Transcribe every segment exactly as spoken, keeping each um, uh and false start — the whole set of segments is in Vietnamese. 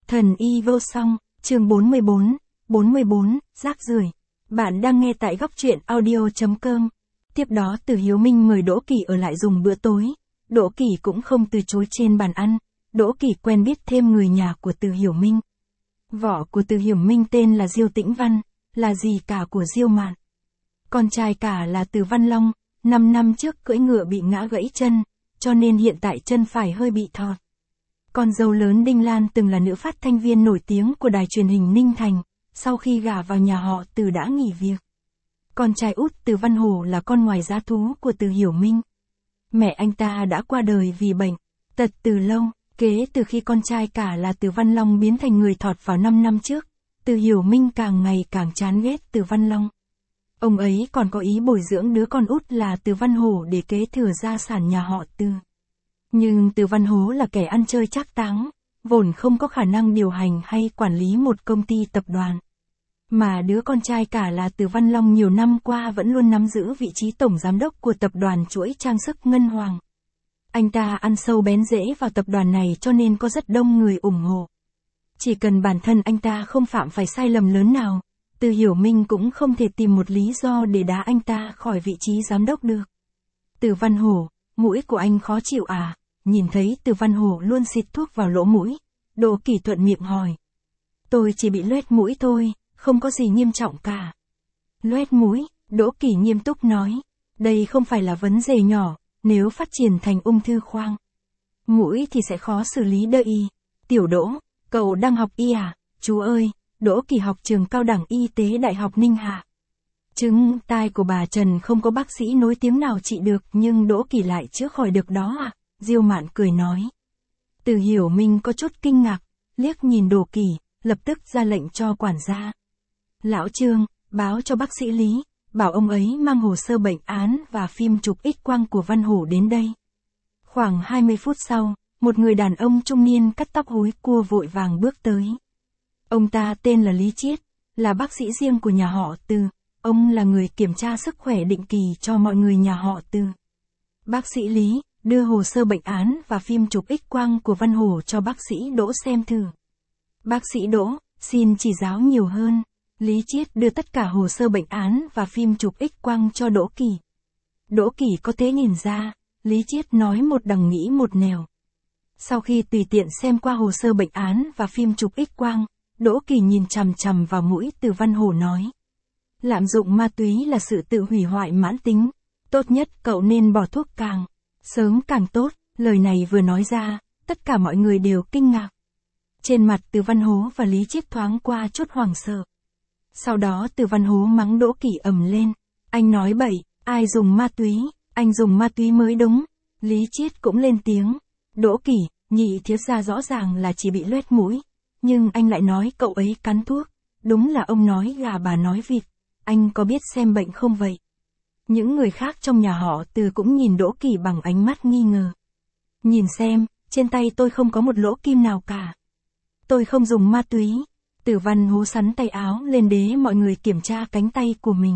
Thần y vô song, chương bốn mươi bốn, bốn mươi bốn, rác rưởi. Bạn đang nghe tại góc truyện audio.com. Tiếp đó Từ Hiếu Minh mời Đỗ Kỳ ở lại dùng bữa tối. Đỗ Kỳ cũng không từ chối trên bàn ăn. Đỗ Kỳ quen biết thêm người nhà của Từ Hiểu Minh. Vợ của Từ Hiểu Minh tên là Diêu Tĩnh Văn, là dì cả của Diêu Mạn. Con trai cả là Từ Văn Long, năm năm trước cưỡi ngựa bị ngã gãy chân, cho nên hiện tại chân phải hơi bị thọt. Con dâu lớn Đinh Lan từng là nữ phát thanh viên nổi tiếng của đài truyền hình Ninh Thành, sau khi gả vào nhà họ Từ đã nghỉ việc. Con trai út Từ Văn Hổ là con ngoài giá thú của Từ Hiểu Minh. Mẹ anh ta đã qua đời vì bệnh tật từ lâu, kế từ khi con trai cả là Từ Văn Long biến thành người thọt vào năm năm trước, Từ Hiểu Minh càng ngày càng chán ghét Từ Văn Long. Ông ấy còn có ý bồi dưỡng đứa con út là Từ Văn Hổ để kế thừa gia sản nhà họ Từ. Nhưng Từ Văn Hố là kẻ ăn chơi trác táng, vốn không có khả năng điều hành hay quản lý một công ty tập đoàn. Mà đứa con trai cả là Từ Văn Long nhiều năm qua vẫn luôn nắm giữ vị trí tổng giám đốc của tập đoàn chuỗi trang sức Ngân Hoàng. Anh ta ăn sâu bén rễ vào tập đoàn này cho nên có rất đông người ủng hộ. Chỉ cần bản thân anh ta không phạm phải sai lầm lớn nào, Từ Hiểu Minh cũng không thể tìm một lý do để đá anh ta khỏi vị trí giám đốc được. Từ Văn Hổ, mũi của anh khó chịu à? Nhìn thấy Từ Văn Hổ luôn xịt thuốc vào lỗ mũi, Đỗ Kỳ thuận miệng hỏi. Tôi chỉ bị loét mũi thôi, không có gì nghiêm trọng cả. Loét mũi, Đỗ Kỳ nghiêm túc nói. Đây không phải là vấn đề nhỏ, nếu phát triển thành ung thư khoang mũi thì sẽ khó xử lý đơ y. Tiểu Đỗ, cậu đang học y à? Chú ơi, Đỗ Kỳ học trường cao đẳng y tế Đại học Ninh Hạ. Chứng tai của bà Trần không có bác sĩ nổi tiếng nào trị được nhưng Đỗ Kỳ lại chữa khỏi được đó à? Diêu Mạn cười nói. Từ Hiểu Minh có chút kinh ngạc, liếc nhìn Đỗ Kỳ, lập tức ra lệnh cho quản gia. Lão Trương, báo cho bác sĩ Lý, bảo ông ấy mang hồ sơ bệnh án và phim chụp X quang của Văn Hổ đến đây. Khoảng hai mươi phút sau, một người đàn ông trung niên cắt tóc hối cua vội vàng bước tới. Ông ta tên là Lý Chiết, là bác sĩ riêng của nhà họ Từ, ông là người kiểm tra sức khỏe định kỳ cho mọi người nhà họ Từ. Bác sĩ Lý, đưa hồ sơ bệnh án và phim chụp X quang của Văn Hổ cho bác sĩ Đỗ xem thử. Bác sĩ Đỗ, xin chỉ giáo nhiều hơn. Lý Chiết đưa tất cả hồ sơ bệnh án và phim chụp X quang cho Đỗ Kỳ. Đỗ Kỳ có thể nhìn ra, Lý Chiết nói một đằng nghĩ một nẻo. Sau khi tùy tiện xem qua hồ sơ bệnh án và phim chụp X quang, Đỗ Kỳ nhìn chằm chằm vào mũi Từ Văn Hổ nói. Lạm dụng ma túy là sự tự hủy hoại mãn tính, tốt nhất cậu nên bỏ thuốc càng sớm càng tốt. Lời này vừa nói ra, tất cả mọi người đều kinh ngạc. Trên mặt Từ Văn Hố và Lý Chiết thoáng qua chút hoảng sợ. Sau đó Từ Văn Hố mắng Đỗ Kỳ ầm lên. Anh nói bậy, ai dùng ma túy, anh dùng ma túy mới đúng. Lý Chiết cũng lên tiếng. Đỗ Kỳ, nhị thiếu gia rõ ràng là chỉ bị loét mũi. Nhưng anh lại nói cậu ấy cắn thuốc. Đúng là ông nói gà bà nói vịt. Anh có biết xem bệnh không vậy? Những người khác trong nhà họ Từ cũng nhìn Đỗ Kỳ bằng ánh mắt nghi ngờ. Nhìn xem, trên tay tôi không có một lỗ kim nào cả. Tôi không dùng ma túy. Từ Văn Hố sắn tay áo lên để mọi người kiểm tra cánh tay của mình.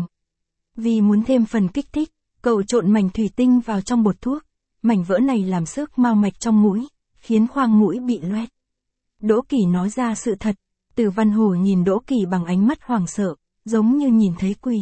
Vì muốn thêm phần kích thích, cậu trộn mảnh thủy tinh vào trong bột thuốc. Mảnh vỡ này làm xước mao mạch trong mũi, khiến khoang mũi bị loét. Đỗ Kỳ nói ra sự thật. Từ Văn Hổ nhìn Đỗ Kỳ bằng ánh mắt hoảng sợ, giống như nhìn thấy quỷ.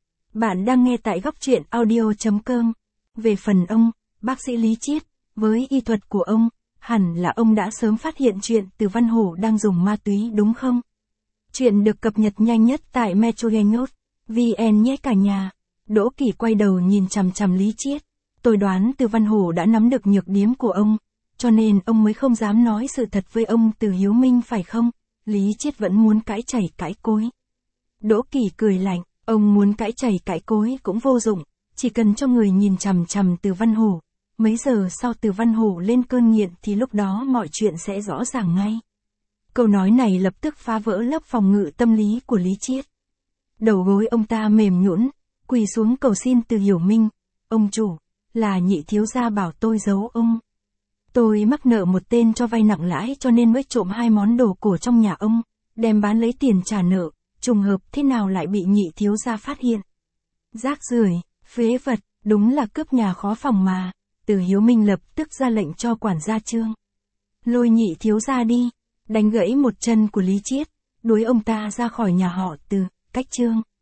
Bạn đang nghe tại góc truyện audio.com. Về phần ông, bác sĩ Lý Chiết, với y thuật của ông, hẳn là ông đã sớm phát hiện chuyện Từ Văn Hổ đang dùng ma túy đúng không? Chuyện được cập nhật nhanh nhất tại metrogenhot chấm vn nhé cả nhà. Đỗ Kỳ quay đầu nhìn chằm chằm Lý Chiết. Tôi đoán Từ Văn Hổ đã nắm được nhược điểm của ông, cho nên ông mới không dám nói sự thật với ông Từ Hiếu Minh phải không? Lý Chiết vẫn muốn cãi chảy cãi cối. Đỗ Kỳ cười lạnh, ông muốn cãi chảy cãi cối cũng vô dụng, chỉ cần cho người nhìn chằm chằm Từ Văn Hổ. Mấy giờ sau Từ Văn Hổ lên cơn nghiện thì lúc đó mọi chuyện sẽ rõ ràng ngay. Câu nói này lập tức phá vỡ lớp phòng ngự tâm lý của Lý Chiết. Đầu gối ông ta mềm nhũn, quỳ xuống cầu xin Từ Hiểu Minh. Ông chủ, là nhị thiếu gia bảo tôi giấu ông. Tôi mắc nợ một tên cho vay nặng lãi cho nên mới trộm hai món đồ cổ trong nhà ông, đem bán lấy tiền trả nợ, trùng hợp thế nào lại bị nhị thiếu gia phát hiện. Rác rưởi, phế vật, đúng là cướp nhà khó phòng mà. Từ Hiếu Minh lập tức ra lệnh cho quản gia Trương. Lôi nhị thiếu gia đi. đánh gãy một chân của Lý Chiết, đuổi ông ta ra khỏi nhà họ Từ, cách Trương